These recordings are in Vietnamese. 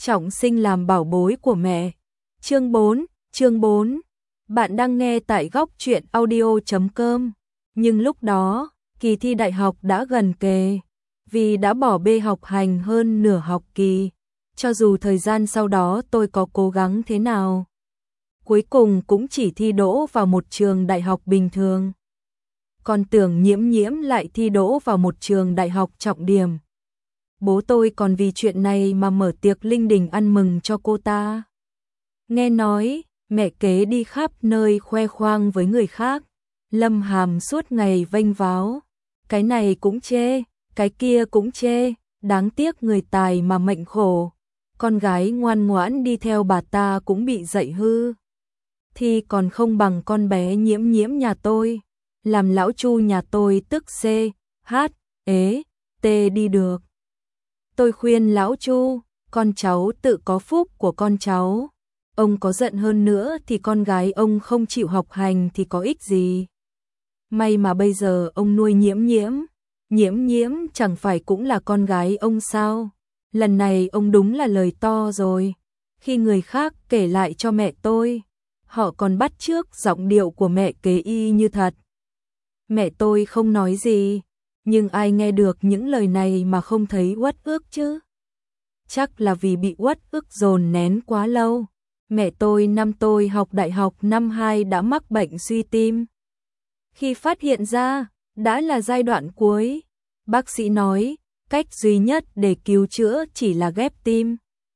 trọng sinh làm bảo bối của mẹ. Chương 4. Bạn đang nghe tại góc truyện audio.com. Nhưng lúc đó, kỳ thi đại học đã gần kề. Vì đã bỏ bê học hành hơn nửa học kỳ. Cho dù thời gian sau đó tôi có cố gắng thế nào, cuối cùng cũng chỉ thi đỗ vào một trường đại học bình thường. Còn tưởng Nhiễm Nhiễm lại thi đỗ vào một trường đại học trọng điểm. Bố tôi còn vì chuyện này mà mở tiệc linh đình ăn mừng cho cô ta. Nghe nói, mẹ kế đi khắp nơi khoe khoang với người khác. Lâm Hàm suốt ngày vênh váo. Cái này cũng chê, cái kia cũng chê. Đáng tiếc người tài mà mệnh khổ. Con gái ngoan ngoãn đi theo bà ta cũng bị dạy hư. Thì còn không bằng con bé Nhiễm Nhiễm nhà tôi. Làm lão Chu nhà tôi tức C, H, ế, T đi được. Tôi khuyên lão Chu, con cháu tự có phúc của con cháu. Ông có giận hơn nữa thì con gái ông không chịu học hành thì có ích gì. May mà bây giờ ông nuôi Nhiễm Nhiễm. Nhiễm Nhiễm chẳng phải cũng là con gái ông sao? Lần này ông đúng là lời to rồi. Khi người khác kể lại cho mẹ tôi, họ còn bắt chước giọng điệu của mẹ kế y như thật. Mẹ tôi không nói gì, nhưng ai nghe được những lời này mà không thấy uất ức chứ? Chắc là vì bị uất ức dồn nén quá lâu. Mẹ tôi năm tôi học đại học năm 2 đã mắc bệnh suy tim. Khi phát hiện ra, đã là giai đoạn cuối. Bác sĩ nói, cách duy nhất để cứu chữa chỉ là ghép tim.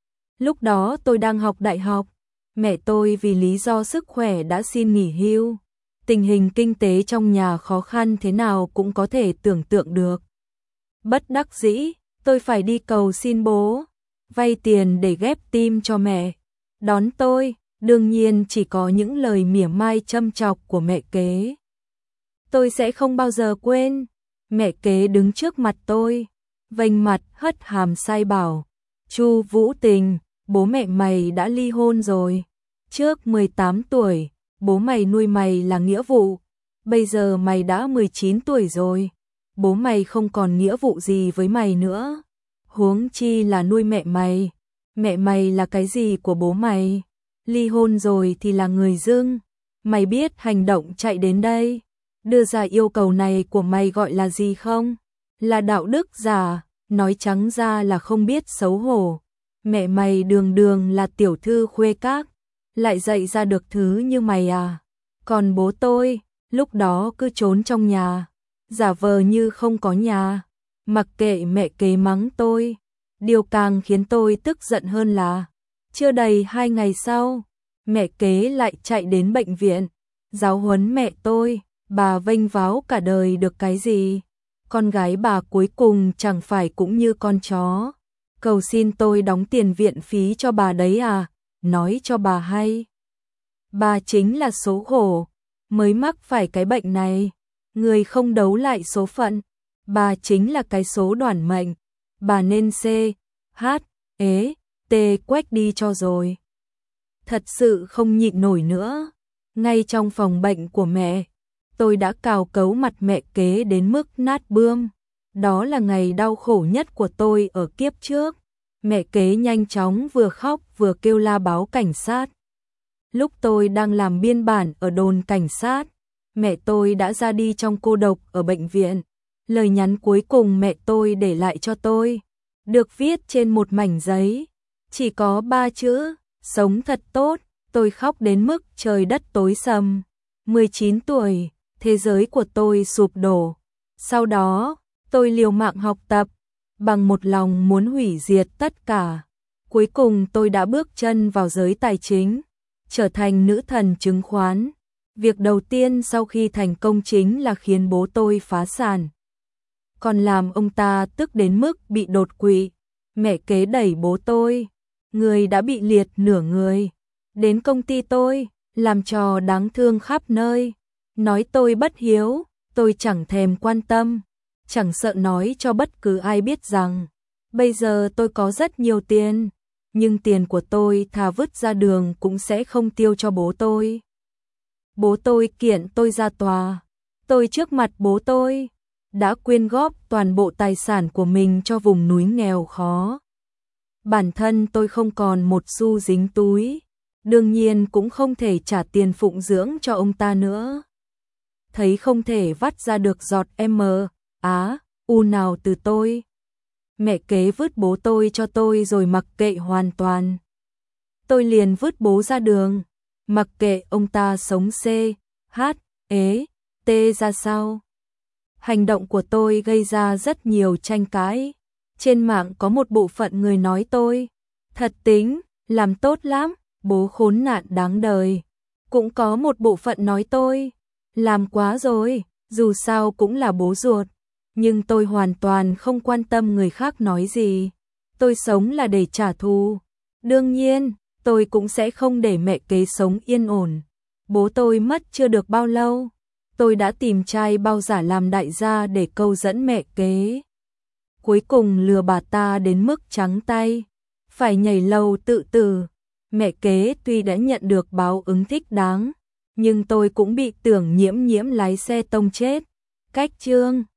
Lúc đó tôi đang học đại học, mẹ tôi vì lý do sức khỏe đã xin nghỉ hưu. Tình hình kinh tế trong nhà khó khăn thế nào cũng có thể tưởng tượng được. Bất đắc dĩ, tôi phải đi cầu xin bố, vay tiền để ghép tim cho mẹ. Đón tôi, đương nhiên chỉ có những lời mỉa mai châm chọc của mẹ kế. Tôi sẽ không bao giờ quên. Mẹ kế đứng trước mặt tôi, vênh mặt hất hàm sai bảo, Chu Vũ Tình, bố mẹ mày đã ly hôn rồi. Trước 18 tuổi, bố mày nuôi mày là nghĩa vụ. Bây giờ mày đã 19 tuổi rồi, bố mày không còn nghĩa vụ gì với mày nữa. Huống chi là nuôi mẹ mày. Mẹ mày là cái gì của bố mày? Ly hôn rồi thì là người dưng. Mày biết hành động chạy đến đây, đưa ra yêu cầu này của mày gọi là gì không? Là đạo đức giả, nói trắng ra là không biết xấu hổ. Mẹ mày đường đường là tiểu thư khuê các, lại dạy ra được thứ như mày à? Còn bố tôi, lúc đó cứ trốn trong nhà, giả vờ như không có nhà, mặc kệ mẹ kế mắng tôi. Điều càng khiến tôi tức giận hơn là, chưa đầy 2 ngày sau, mẹ kế lại chạy đến bệnh viện, giáo huấn mẹ tôi. Bà vênh váo cả đời được cái gì? Con gái bà cuối cùng chẳng phải cũng như con chó. Cầu xin tôi đóng tiền viện phí cho bà đấy à? Nói cho bà hay. Bà chính là số khổ, mới mắc phải cái bệnh này. Người không đấu lại số phận. Bà chính là cái số đoản mệnh. Bà nên C, H, ế, T quách đi cho rồi. Thật sự không nhịn nổi nữa. Ngay trong phòng bệnh của mẹ, tôi đã cào cấu mặt mẹ kế đến mức nát bươm. Đó là ngày đau khổ nhất của tôi ở kiếp trước. Mẹ kế nhanh chóng vừa khóc vừa kêu la báo cảnh sát. Lúc tôi đang làm biên bản ở đồn cảnh sát, mẹ tôi đã ra đi trong cô độc ở bệnh viện. Lời nhắn cuối cùng mẹ tôi để lại cho tôi, được viết trên một mảnh giấy. Chỉ có 3 chữ, sống thật tốt. Tôi khóc đến mức trời đất tối sầm. 19 tuổi. Thế giới của tôi sụp đổ. Sau đó, tôi liều mạng học tập, bằng một lòng muốn hủy diệt tất cả. Cuối cùng tôi đã bước chân vào giới tài chính, trở thành nữ thần chứng khoán. Việc đầu tiên sau khi thành công chính là khiến bố tôi phá sản. Còn làm ông ta tức đến mức bị đột quỵ. Mẹ kế đẩy bố tôi, người đã bị liệt nửa người, đến công ty tôi, làm trò đáng thương khắp nơi. Nói tôi bất hiếu, tôi chẳng thèm quan tâm, chẳng sợ nói cho bất cứ ai biết rằng bây giờ tôi có rất nhiều tiền, nhưng tiền của tôi thà vứt ra đường cũng sẽ không tiêu cho bố tôi. Bố tôi kiện tôi ra tòa. Tôi trước mặt bố tôi đã quyên góp toàn bộ tài sản của mình cho vùng núi nghèo khó. Bản thân tôi không còn một xu dính túi, đương nhiên cũng không thể trả tiền phụng dưỡng cho ông ta nữa. Thấy không thể vắt ra được giọt u nào từ tôi. Mẹ kế vứt bố tôi cho tôi rồi mặc kệ hoàn toàn. Tôi liền vứt bố ra đường, mặc kệ ông ta sống t ra sao. Hành động của tôi gây ra rất nhiều tranh cãi. Trên mạng có một bộ phận người nói tôi thật tính, làm tốt lắm, bố khốn nạn đáng đời. Cũng có một bộ phận nói tôi làm quá rồi, dù sao cũng là bố ruột. Nhưng tôi hoàn toàn không quan tâm người khác nói gì. Tôi sống là để trả thù. Đương nhiên, tôi cũng sẽ không để mẹ kế sống yên ổn. Bố tôi mất chưa được bao lâu, tôi đã tìm trai bao giả làm đại gia để câu dẫn mẹ kế. Cuối cùng lừa bà ta đến mức trắng tay, phải nhảy lầu tự tử. Mẹ kế tuy đã nhận được báo ứng thích đáng, nhưng tôi cũng bị tưởng nhiễm lái xe tông chết. Cách chương